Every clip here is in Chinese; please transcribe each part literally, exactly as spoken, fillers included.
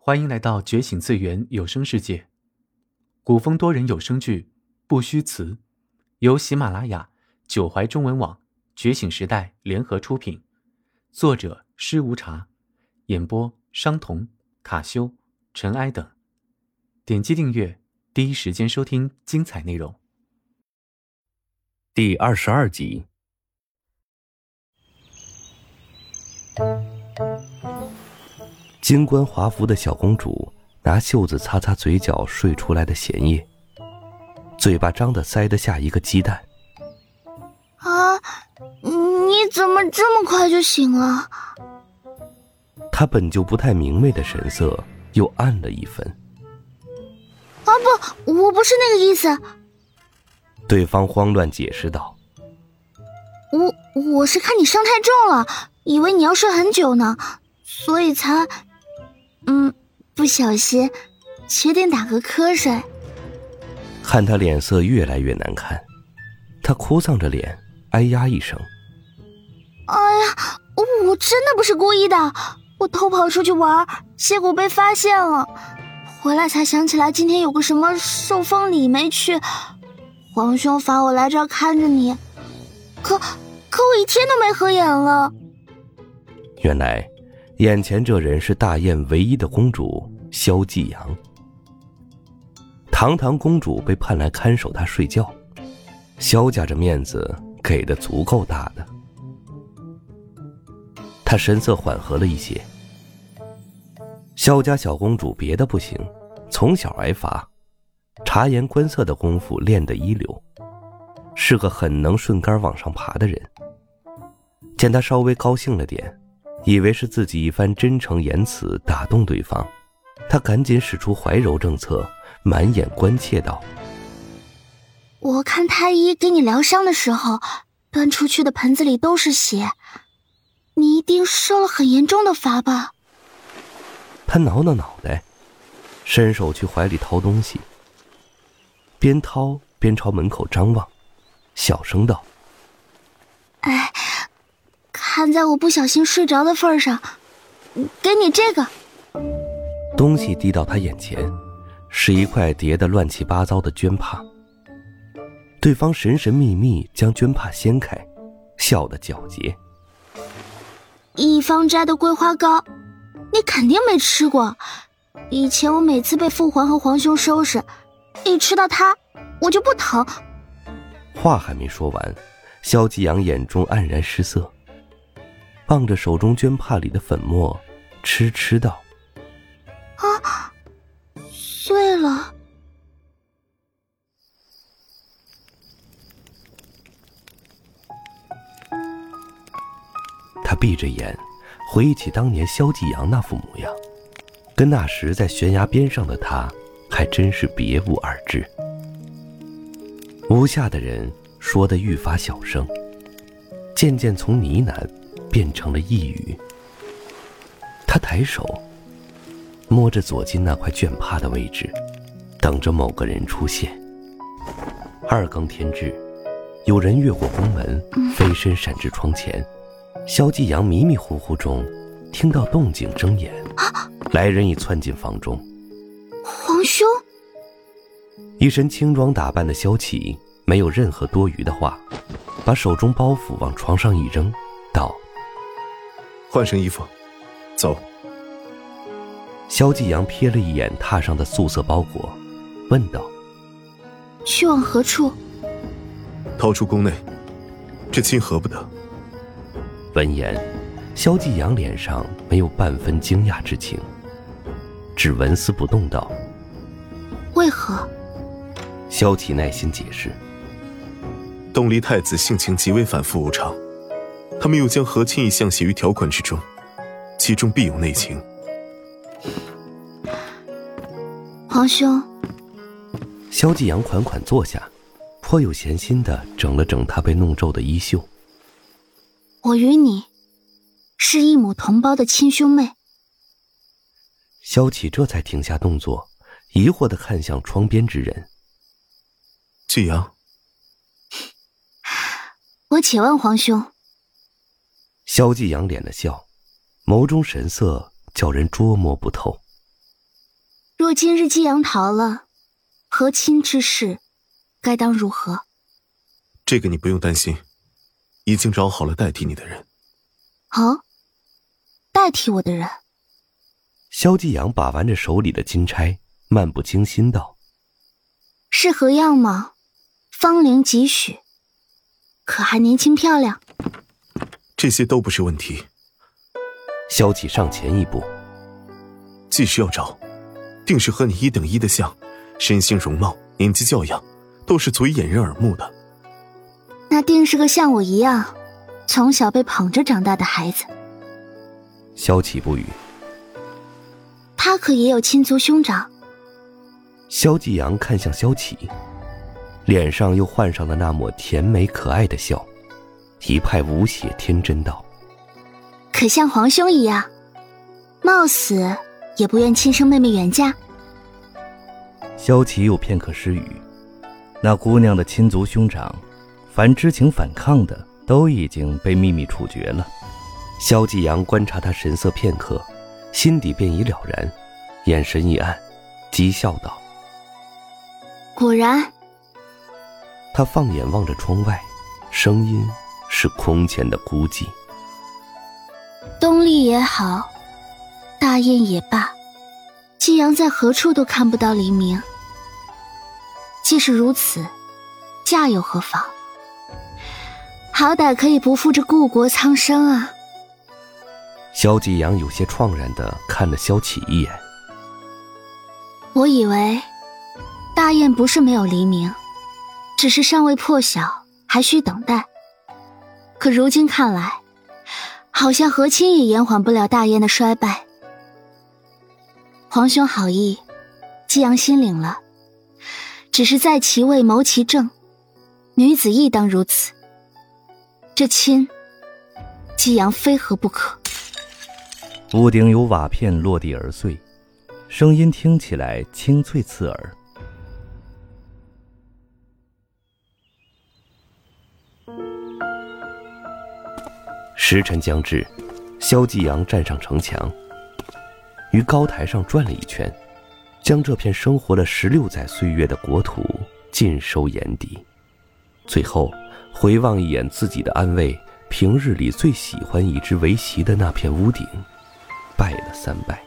欢迎来到觉醒次元有声世界，古风多人有声剧《不虚词》，由喜马拉雅、九怀中文网、觉醒时代联合出品，作者施无茶，演播商童、卡修、尘埃等。点击订阅，第一时间收听精彩内容。 第二十二集。金冠华服的小公主拿袖子擦擦嘴角睡出来的咸液，嘴巴张得塞得下一个鸡蛋。 啊，你怎么这么快就醒了？ 她本就不太明媚的神色又暗了一分。 啊不，我不是那个意思。 对方慌乱解释道。 我我是看你伤太重了，以为你要睡很久呢，所以才嗯不小心决定打个瞌睡。 看他脸色越来越难看，他哭丧着脸哎呀一声。 哎呀，我真的不是故意的，我偷跑出去玩，结果被发现了，回来才想起来今天有个什么寿丰礼没去，皇兄罚我来这儿看着你，可可我一天都没合眼了。 原来眼前这人是大燕唯一的公主萧继阳。堂堂公主被判来看守她睡觉，萧家这面子给的足够大的。她神色缓和了一些。萧家小公主别的不行，从小挨罚，察言观色的功夫练得一流，是个很能顺杆往上爬的人。见她稍微高兴了点，以为是自己一番真诚言辞打动对方，他赶紧使出怀柔政策，满眼关切道： 我看太医给你疗伤的时候，端出去的盆子里都是血，你一定受了很严重的罚吧？ 他挠挠脑袋，伸手去怀里掏东西，边掏边朝门口张望，小声道： 哎，看在我不小心睡着的份上，给你这个。 东西递到他眼前，是一块叠得乱七八糟的绢帕。对方神神秘秘将绢帕掀开，笑得皎洁。 一方斋的桂花糕，你肯定没吃过。以前我每次被父皇和皇兄收拾，一吃到它我就不疼。 话还没说完，萧继阳眼中黯然失色，傍着手中绢帕里的粉末，痴痴道： 啊，碎了。 他闭着眼，回忆起当年萧继阳那副模样，跟那时在悬崖边上的他还真是别无二致。屋下的人说得愈发小声，渐渐从呢喃变成了一语。他抬手摸着左近那块绢帕的位置，等着某个人出现。二更天至，有人越过宫门，飞身闪至窗前。萧继阳迷迷糊糊中听到动静，睁眼，来人已窜进房中。 皇兄！ 一身轻装打扮的萧启没有任何多余的话，把手中包袱往床上一扔，道： 换身衣服，走。 萧继阳瞥了一眼榻上的素色包裹，问道： 去往何处？ 逃出宫内，这亲和不得。 闻言，萧继阳脸上没有半分惊讶之情，只纹丝不动道： 为何？ 萧启耐心解释： 东离太子性情极为反复无常，他们又将和亲一项写于条款之中，其中必有内情。 皇兄。 萧继阳款款坐下，颇有闲心地整了整他被弄皱的衣袖。 我与你是一母同胞的亲兄妹。 萧启这才停下动作，疑惑地看向窗边之人。 继阳， 我且问皇兄。 萧继阳敛了笑，眸中神色叫人捉摸不透。 若今日季阳逃了，和亲之事该当如何？ 这个你不用担心，已经找好了代替你的人。 哦，代替我的人？ 萧继阳把玩着手里的金钗，漫不经心道： 是何样吗？芳龄几许？可还年轻漂亮？ 这些都不是问题。 萧启上前一步， 既是要找，定是和你一等一的像，身形容貌年纪教养都是足以掩人耳目的。 那定是个像我一样从小被捧着长大的孩子。 萧启不语。 他可也有亲族兄长？ 萧继阳看向萧启，脸上又换上了那抹甜美可爱的笑，一派无邪天真道： 可像皇兄一样，冒死也不愿亲生妹妹远嫁。 萧启有片刻失语，那姑娘的亲族兄长，凡知情反抗的都已经被秘密处决了。 萧继阳观察他神色片刻，心底便已了然，眼神一暗，讥笑道： 果然。 他放眼望着窗外，声音是空前的孤寂。 东丽也好，大雁也罢，季阳在何处都看不到黎明。既是如此，嫁又何妨？好歹可以不负这故国苍生啊。 萧继阳有些怆然地看了萧启一眼。 我以为大雁不是没有黎明，只是尚未破晓，还需等待。可如今看来，好像和亲也延缓不了大雁的衰败。皇兄好意，季阳心领了，只是在其位谋其政，女子亦当如此。这亲，季阳非何不可。 屋顶有瓦片落地而碎，声音听起来清脆刺耳。 时辰将至，萧继阳站上城墙，于高台上转了一圈，将这片生活了十六载岁月的国土尽收眼底。最后回望一眼自己的安慰，平日里最喜欢以之为席的那片屋顶，拜了三拜。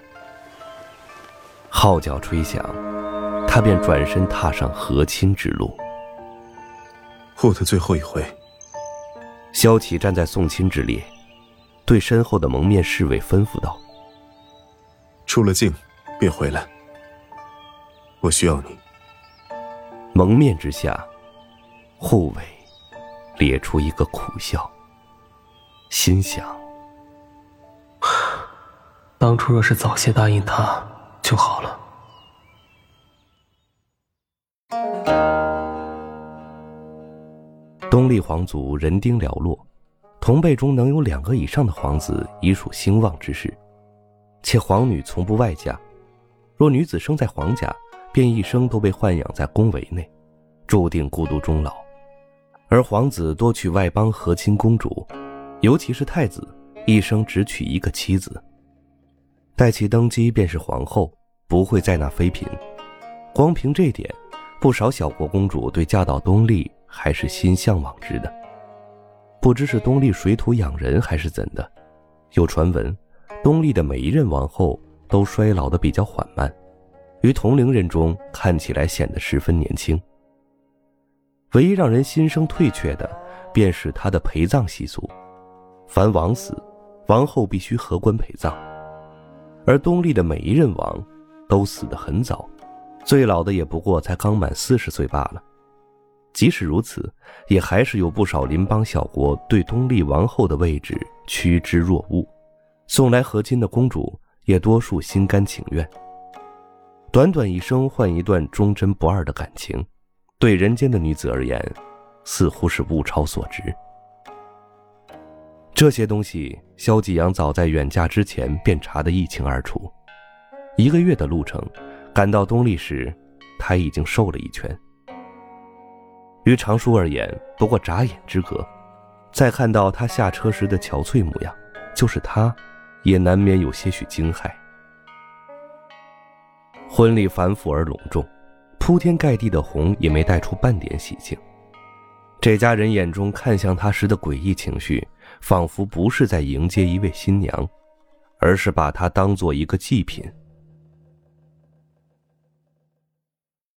号角吹响，他便转身踏上和亲之路。 获得最后一回。 萧启站在送亲之列，对身后的蒙面侍卫吩咐道： 出了境便回来，我需要你。 蒙面之下，护卫咧出一个苦笑，心想： 当初若是早些答应他就好了。 东丽皇族人丁寥落，同辈中能有两个以上的皇子已属兴旺之事，且皇女从不外嫁，若女子生在皇家，便一生都被豢养在宫闱内，注定孤独终老。而皇子多娶外邦和亲公主，尤其是太子，一生只娶一个妻子。待其登基便是皇后，不会再纳妃嫔。光凭这点，不少小国公主对嫁到东丽还是心向往之的。不知是东丽水土养人还是怎的，有传闻东丽的每一任王后都衰老得比较缓慢，于同龄人中看起来显得十分年轻。唯一让人心生退却的便是她的陪葬习俗，凡王死，王后必须合棺陪葬。而东丽的每一任王都死得很早，最老的也不过才刚满四十岁罢了。即使如此，也还是有不少邻邦小国对东丽王后的位置趋之若鹜，送来和亲的公主也多数心甘情愿。短短一生换一段忠贞不二的感情，对人间的女子而言，似乎是物超所值。这些东西，萧继阳早在远嫁之前便查得一清二楚。一个月的路程，赶到东丽时，他已经瘦了一圈。于常叔而言，不过眨眼之隔。再看到他下车时的憔悴模样，就是他，也难免有些许惊骇。 婚礼繁复而隆重，铺天盖地的红也没带出半点喜庆。这家人眼中看向他时的诡异情绪，仿佛不是在迎接一位新娘，而是把她当作一个祭品，